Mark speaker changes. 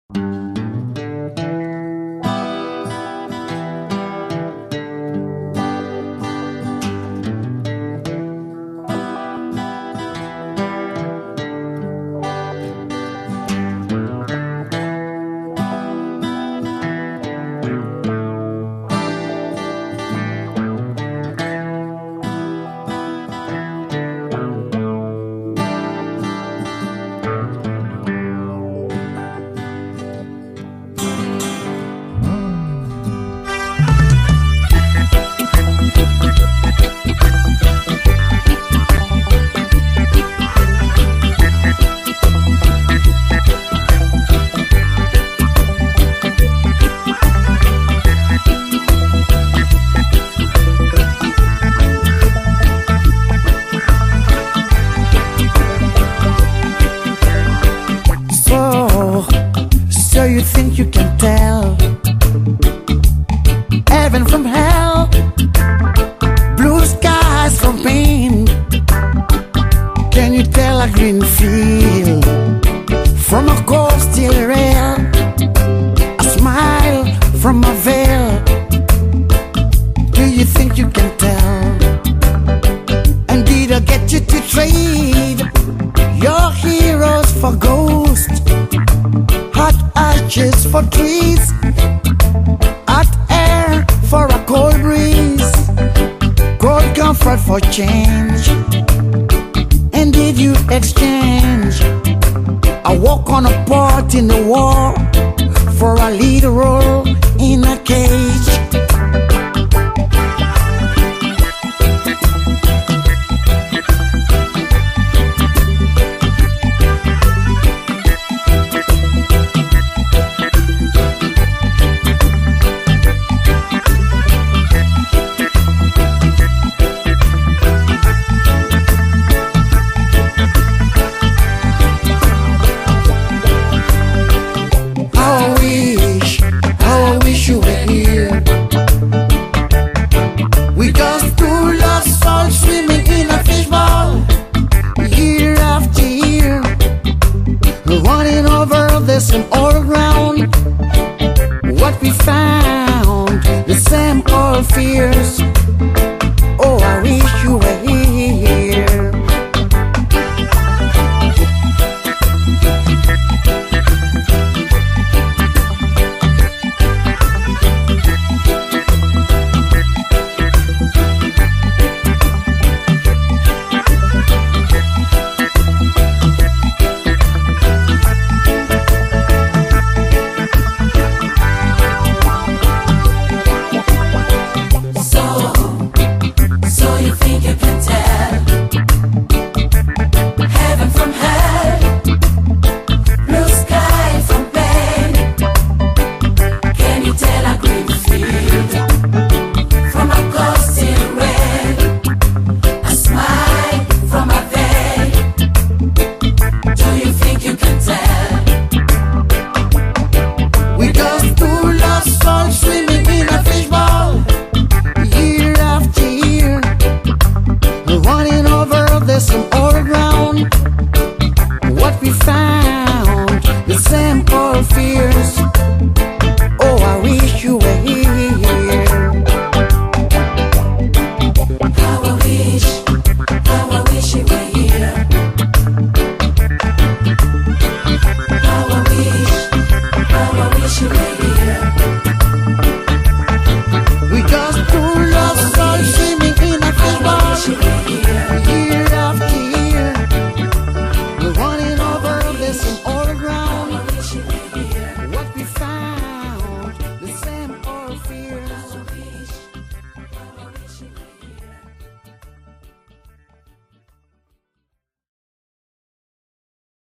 Speaker 1: So you think you can tell heaven from hell, blue skies from pain? Can you tell a green field from a cold steel rail, a smile from a veil? Do you think you can tell? And did I get you to trade your heroes for ghosts, hot ashes for trees, hot air for a cold breeze, cold comfort for change? And did you exchange a walk on a part in the war for a lead role in a cage? You were here. We just two lost souls swimming in a fishbowl, year after year, running over the same old ground. What we found, the same old fears.